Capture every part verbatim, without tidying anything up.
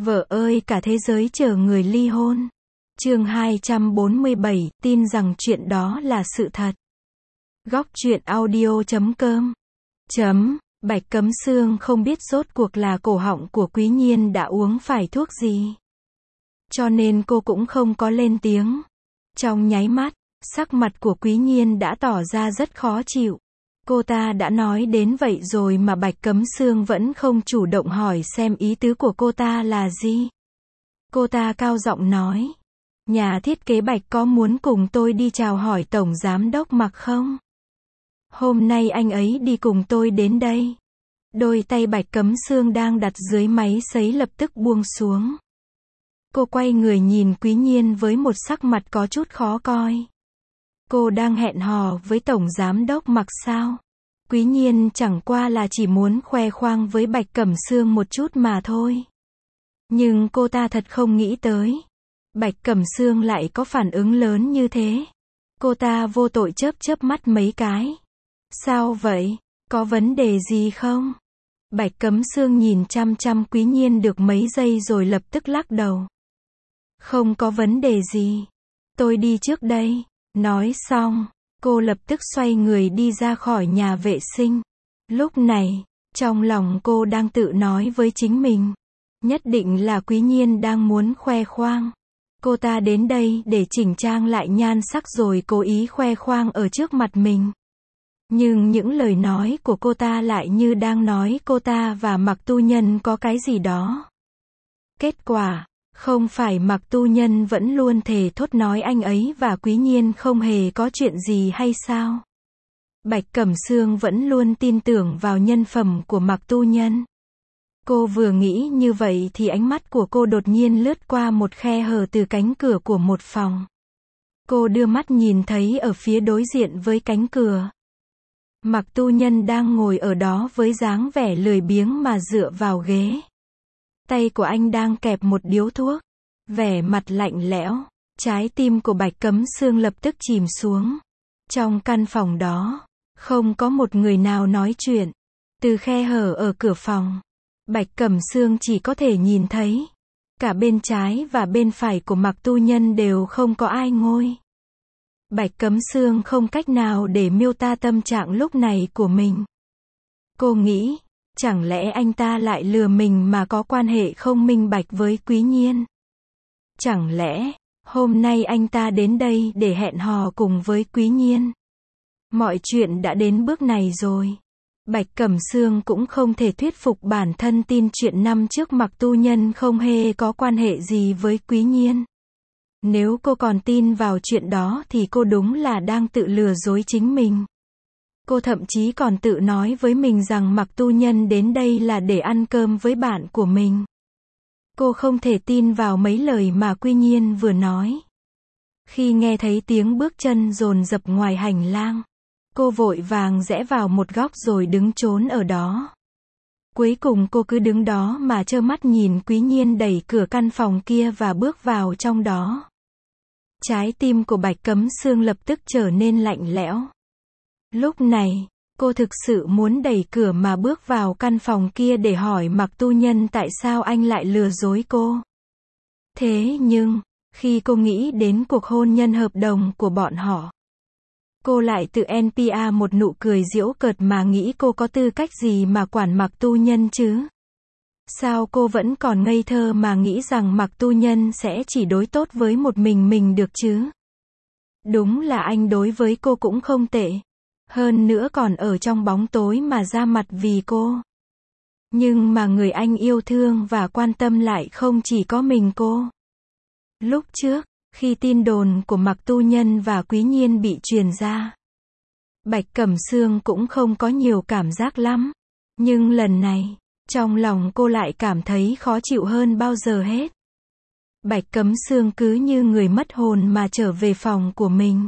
Vợ ơi, cả thế giới chờ người ly hôn. Chương hai trăm bốn mươi bảy, tin rằng chuyện đó là sự thật. Góc truyện audio chấm com. Chấm, Bạch Cấm Sương không biết rốt cuộc là cổ họng của Quý Nhiên đã uống phải thuốc gì. Cho nên cô cũng không có lên tiếng. Trong nháy mắt, sắc mặt của Quý Nhiên đã tỏ ra rất khó chịu. Cô ta đã nói đến vậy rồi mà Bạch Cấm Sương vẫn không chủ động hỏi xem ý tứ của cô ta là gì. Cô ta cao giọng nói. Nhà thiết kế Bạch có muốn cùng tôi đi chào hỏi Tổng Giám đốc Mạc không? Hôm nay anh ấy đi cùng tôi đến đây. Đôi tay Bạch Cấm Sương đang đặt dưới máy sấy lập tức buông xuống. Cô quay người nhìn Quý Nhiên với một sắc mặt có chút khó coi. Cô đang hẹn hò với Tổng Giám đốc Mạc sao? Quý Nhiên chẳng qua là chỉ muốn khoe khoang với Bạch Cẩm Sương một chút mà thôi. Nhưng cô ta thật không nghĩ tới. Bạch Cẩm Sương lại có phản ứng lớn như thế. Cô ta vô tội chớp chớp mắt mấy cái. Sao vậy? Có vấn đề gì không? Bạch Cấm Sương nhìn chăm chăm Quý Nhiên được mấy giây rồi lập tức lắc đầu. Không có vấn đề gì. Tôi đi trước đây. Nói xong, cô lập tức xoay người đi ra khỏi nhà vệ sinh. Lúc này, trong lòng cô đang tự nói với chính mình. Nhất định là Quý Nhiên đang muốn khoe khoang. Cô ta đến đây để chỉnh trang lại nhan sắc rồi cố ý khoe khoang ở trước mặt mình. Nhưng những lời nói của cô ta lại như đang nói cô ta và Mạc Tu Nhân có cái gì đó. Kết quả, không phải Mạc Tu Nhân vẫn luôn thề thốt nói anh ấy và Quý Nhiên không hề có chuyện gì hay sao? Bạch Cẩm Sương vẫn luôn tin tưởng vào nhân phẩm của Mạc Tu Nhân. Cô vừa nghĩ như vậy thì ánh mắt của cô đột nhiên lướt qua một khe hở từ cánh cửa của một phòng. Cô đưa mắt nhìn thấy ở phía đối diện với cánh cửa. Mạc Tu Nhân đang ngồi ở đó với dáng vẻ lười biếng mà dựa vào ghế. Tay của anh đang kẹp một điếu thuốc. Vẻ mặt lạnh lẽo. Trái tim của Bạch Cấm Sương lập tức chìm xuống. Trong căn phòng đó, không có một người nào nói chuyện. Từ khe hở ở cửa phòng, Bạch Cẩm Sương chỉ có thể nhìn thấy. Cả bên trái và bên phải của Mạc Tu Nhân đều không có ai ngồi. Bạch Cấm Sương không cách nào để miêu tả tâm trạng lúc này của mình. Cô nghĩ, chẳng lẽ anh ta lại lừa mình mà có quan hệ không minh bạch với Quý Nhiên? Chẳng lẽ, hôm nay anh ta đến đây để hẹn hò cùng với Quý Nhiên? Mọi chuyện đã đến bước này rồi. Bạch Cẩm Sương cũng không thể thuyết phục bản thân tin chuyện năm trước Mạc Tu Nhân không hề có quan hệ gì với Quý Nhiên. Nếu cô còn tin vào chuyện đó thì cô đúng là đang tự lừa dối chính mình. Cô thậm chí còn tự nói với mình rằng Mạc Tu Nhân đến đây là để ăn cơm với bạn của mình. Cô không thể tin vào mấy lời mà Quý Nhiên vừa nói. Khi nghe thấy tiếng bước chân dồn dập ngoài hành lang, cô vội vàng rẽ vào một góc rồi đứng trốn ở đó. Cuối cùng cô cứ đứng đó mà trơ mắt nhìn Quý Nhiên đẩy cửa căn phòng kia và bước vào trong đó. Trái tim của Bạch Cấm Sương lập tức trở nên lạnh lẽo. Lúc này, cô thực sự muốn đẩy cửa mà bước vào căn phòng kia để hỏi Mạc Tu Nhân tại sao anh lại lừa dối cô. Thế nhưng, khi cô nghĩ đến cuộc hôn nhân hợp đồng của bọn họ, cô lại tự en pê a một nụ cười giễu cợt mà nghĩ cô có tư cách gì mà quản Mạc Tu Nhân chứ? Sao cô vẫn còn ngây thơ mà nghĩ rằng Mạc Tu Nhân sẽ chỉ đối tốt với một mình mình được chứ? Đúng là anh đối với cô cũng không tệ. Hơn nữa còn ở trong bóng tối mà ra mặt vì cô. Nhưng mà người anh yêu thương và quan tâm lại không chỉ có mình cô. Lúc trước, khi tin đồn của Mạc Tu Nhân và Quý Nhiên bị truyền ra, Bạch Cẩm Sương cũng không có nhiều cảm giác lắm. Nhưng lần này, trong lòng cô lại cảm thấy khó chịu hơn bao giờ hết. Bạch Cấm Sương cứ như người mất hồn mà trở về phòng của mình.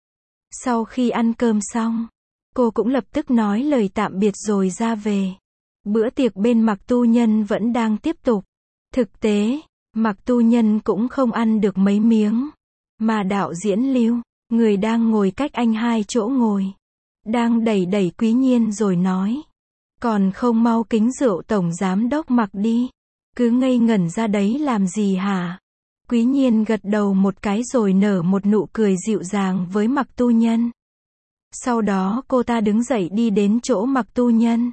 Sau khi ăn cơm xong, cô cũng lập tức nói lời tạm biệt rồi ra về. Bữa tiệc bên Mạc Tu Nhân vẫn đang tiếp tục. Thực tế, Mạc Tu Nhân cũng không ăn được mấy miếng. Mà đạo diễn Lưu, người đang ngồi cách anh hai chỗ ngồi, đang đẩy đẩy Quý Nhiên rồi nói. Còn không mau kính rượu Tổng Giám đốc Mạc đi. Cứ ngây ngẩn ra đấy làm gì hả? Quý Nhiên gật đầu một cái rồi nở một nụ cười dịu dàng với Mặc Tu Nhân. Sau đó cô ta đứng dậy đi đến chỗ Mặc Tu Nhân.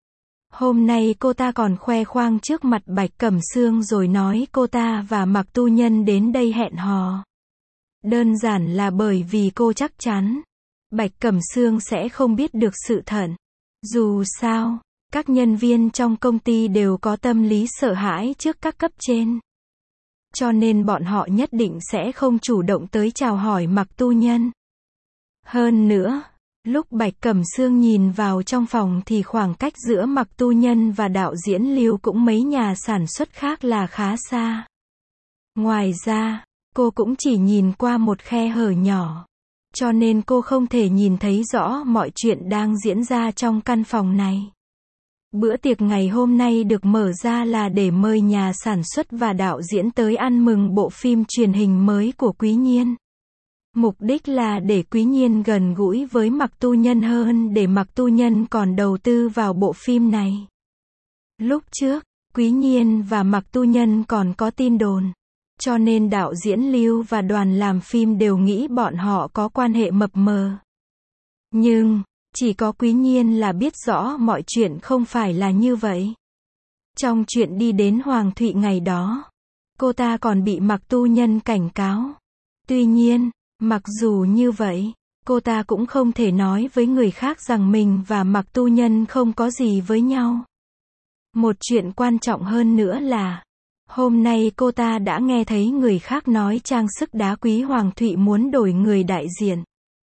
Hôm nay cô ta còn khoe khoang trước mặt Bạch Cẩm Sương rồi nói cô ta và Mặc Tu Nhân đến đây hẹn hò. Đơn giản là bởi vì cô chắc chắn Bạch Cẩm Sương sẽ không biết được sự thật. Dù sao, các nhân viên trong công ty đều có tâm lý sợ hãi trước các cấp trên. Cho nên bọn họ nhất định sẽ không chủ động tới chào hỏi Mặc Tu Nhân. Hơn nữa, lúc Bạch Cẩm Sương nhìn vào trong phòng thì khoảng cách giữa Mặc Tu Nhân và đạo diễn Lưu cũng mấy nhà sản xuất khác là khá xa. Ngoài ra, cô cũng chỉ nhìn qua một khe hở nhỏ. Cho nên cô không thể nhìn thấy rõ mọi chuyện đang diễn ra trong căn phòng này. Bữa tiệc ngày hôm nay được mở ra là để mời nhà sản xuất và đạo diễn tới ăn mừng bộ phim truyền hình mới của Quý Nhiên. Mục đích là để Quý Nhiên gần gũi với Mặc Tu Nhân hơn để Mặc Tu Nhân còn đầu tư vào bộ phim này. Lúc trước, Quý Nhiên và Mặc Tu Nhân còn có tin đồn. Cho nên đạo diễn Lưu và đoàn làm phim đều nghĩ bọn họ có quan hệ mập mờ. Nhưng, chỉ có Quý Nhiên là biết rõ mọi chuyện không phải là như vậy. Trong chuyện đi đến Hoàng Thụy ngày đó, cô ta còn bị Mặc Tu Nhân cảnh cáo. Tuy nhiên, mặc dù như vậy, cô ta cũng không thể nói với người khác rằng mình và Mặc Tu Nhân không có gì với nhau. Một chuyện quan trọng hơn nữa là, hôm nay cô ta đã nghe thấy người khác nói trang sức đá quý Hoàng Thụy muốn đổi người đại diện.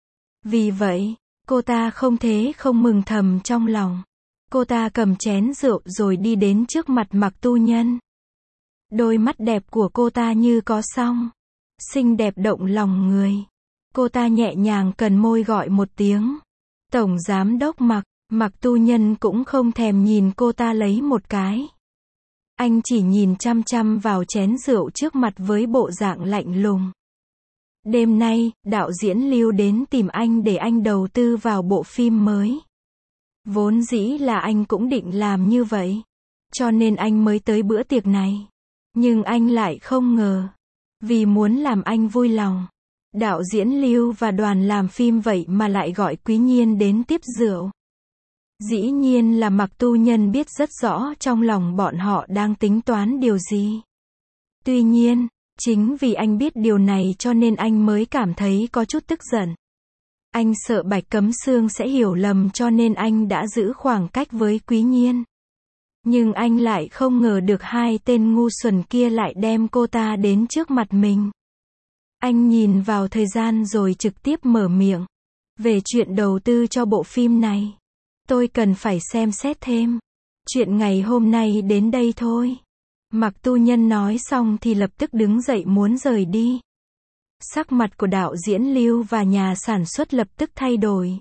Vì vậy, cô ta không thế không mừng thầm trong lòng. Cô ta cầm chén rượu rồi đi đến trước mặt Mặc Tu Nhân. Đôi mắt đẹp của cô ta như có song, xinh đẹp động lòng người. Cô ta nhẹ nhàng cần môi gọi một tiếng. Tổng giám đốc Mặc, Mặc Tu Nhân cũng không thèm nhìn cô ta lấy một cái. Anh chỉ nhìn chăm chăm vào chén rượu trước mặt với bộ dạng lạnh lùng. Đêm nay, đạo diễn Lưu đến tìm anh để anh đầu tư vào bộ phim mới. Vốn dĩ là anh cũng định làm như vậy. Cho nên anh mới tới bữa tiệc này. Nhưng anh lại không ngờ. Vì muốn làm anh vui lòng, đạo diễn Lưu và đoàn làm phim vậy mà lại gọi Quý Nhiên đến tiếp rượu. Dĩ nhiên là Mặc Tu Nhân biết rất rõ trong lòng bọn họ đang tính toán điều gì. Tuy nhiên, chính vì anh biết điều này cho nên anh mới cảm thấy có chút tức giận. Anh sợ Bạch Cẩm Sương sẽ hiểu lầm cho nên anh đã giữ khoảng cách với Quý Nhiên. Nhưng anh lại không ngờ được hai tên ngu xuẩn kia lại đem cô ta đến trước mặt mình. Anh nhìn vào thời gian rồi trực tiếp mở miệng. Về chuyện đầu tư cho bộ phim này, tôi cần phải xem xét thêm. Chuyện ngày hôm nay đến đây thôi. Mặc Tu Nhân nói xong thì lập tức đứng dậy muốn rời đi. Sắc mặt của đạo diễn Lưu và nhà sản xuất lập tức thay đổi.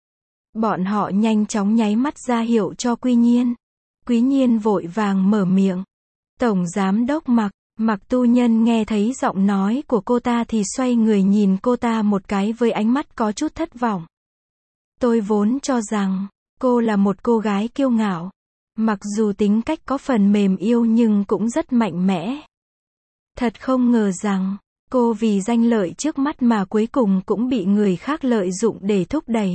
Bọn họ nhanh chóng nháy mắt ra hiệu cho Quý Nhiên. Quý Nhiên vội vàng mở miệng. Tổng giám đốc Mặc. Mặc Tu Nhân nghe thấy giọng nói của cô ta thì xoay người nhìn cô ta một cái với ánh mắt có chút thất vọng. Tôi vốn cho rằng cô là một cô gái kiêu ngạo. Mặc dù tính cách có phần mềm yếu nhưng cũng rất mạnh mẽ. Thật không ngờ rằng, cô vì danh lợi trước mắt mà cuối cùng cũng bị người khác lợi dụng để thúc đẩy.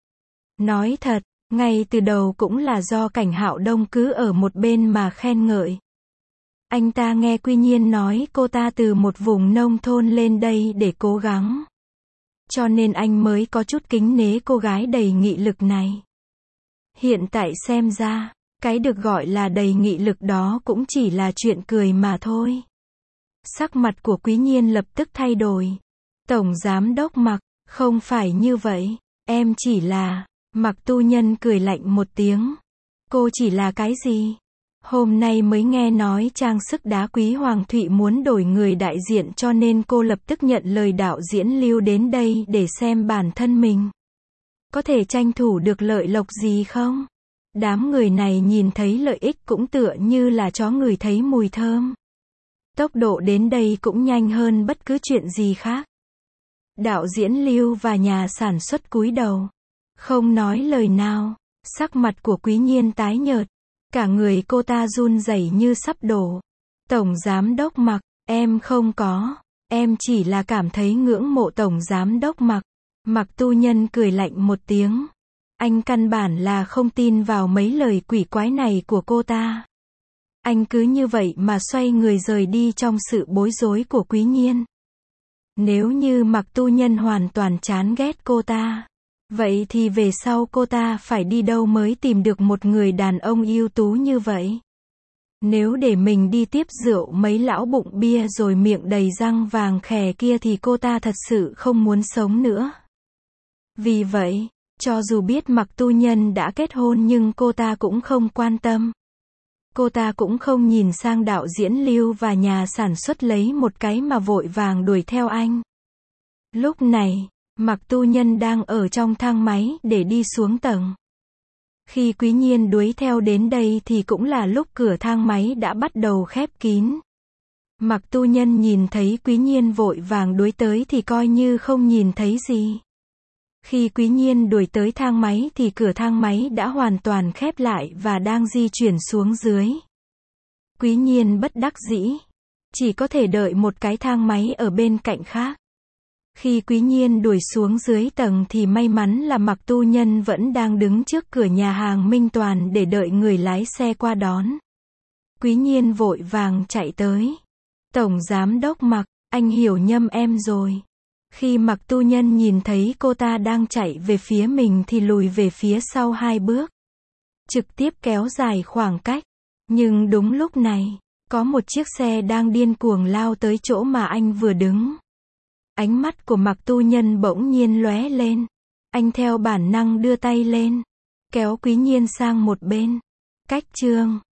Nói thật, ngay từ đầu cũng là do Cảnh Hạo Đông cứ ở một bên mà khen ngợi. Anh ta nghe Quý Nhiên nói cô ta từ một vùng nông thôn lên đây để cố gắng. Cho nên anh mới có chút kính nể cô gái đầy nghị lực này. Hiện tại xem ra, cái được gọi là đầy nghị lực đó cũng chỉ là chuyện cười mà thôi. Sắc mặt của Quý Nhiên lập tức thay đổi. Tổng giám đốc Mặc, không phải như vậy, em chỉ là... Mặc Tu Nhân cười lạnh một tiếng. Cô chỉ là cái gì? Hôm nay mới nghe nói trang sức đá quý Hoàng Thụy muốn đổi người đại diện cho nên cô lập tức nhận lời đạo diễn Lưu đến đây để xem bản thân mình có thể tranh thủ được lợi lộc gì không? Đám người này nhìn thấy lợi ích cũng tựa như là chó ngửi thấy mùi thơm. Tốc độ đến đây cũng nhanh hơn bất cứ chuyện gì khác. Đạo diễn Lưu và nhà sản xuất cúi đầu, không nói lời nào. Sắc mặt của Quý Nhiên tái nhợt. Cả người cô ta run rẩy như sắp đổ. Tổng giám đốc Mạc, em không có, em chỉ là cảm thấy ngưỡng mộ tổng giám đốc Mạc. Mạc Tu Nhân cười lạnh một tiếng. Anh căn bản là không tin vào mấy lời quỷ quái này của cô ta. Anh cứ như vậy mà xoay người rời đi trong sự bối rối của Quý Nhiên. Nếu như Mạc Tu Nhân hoàn toàn chán ghét cô ta, vậy thì về sau cô ta phải đi đâu mới tìm được một người đàn ông ưu tú như vậy? Nếu để mình đi tiếp rượu mấy lão bụng bia rồi miệng đầy răng vàng khè kia thì cô ta thật sự không muốn sống nữa. Vì vậy, cho dù biết Mạc Tu Nhân đã kết hôn nhưng cô ta cũng không quan tâm. Cô ta cũng không nhìn sang đạo diễn Lưu và nhà sản xuất lấy một cái mà vội vàng đuổi theo anh. Lúc này, Mạc Tu Nhân đang ở trong thang máy để đi xuống tầng. Khi Quý Nhiên đuổi theo đến đây thì cũng là lúc cửa thang máy đã bắt đầu khép kín. Mạc Tu Nhân nhìn thấy Quý Nhiên vội vàng đuổi tới thì coi như không nhìn thấy gì. Khi Quý Nhiên đuổi tới thang máy thì cửa thang máy đã hoàn toàn khép lại và đang di chuyển xuống dưới. Quý Nhiên bất đắc dĩ, chỉ có thể đợi một cái thang máy ở bên cạnh khác. Khi Quý Nhiên đuổi xuống dưới tầng thì may mắn là Mạc Tu Nhân vẫn đang đứng trước cửa nhà hàng Minh Toàn để đợi người lái xe qua đón. Quý Nhiên vội vàng chạy tới. Tổng giám đốc Mạc, anh hiểu nhầm em rồi. Khi Mạc Tu Nhân nhìn thấy cô ta đang chạy về phía mình thì lùi về phía sau hai bước. Trực tiếp kéo dài khoảng cách. Nhưng đúng lúc này, có một chiếc xe đang điên cuồng lao tới chỗ mà anh vừa đứng. Ánh mắt của Mạc Tu Nhân bỗng nhiên lóe lên. Anh theo bản năng đưa tay lên, kéo Quý Nhiên sang một bên. Cách chương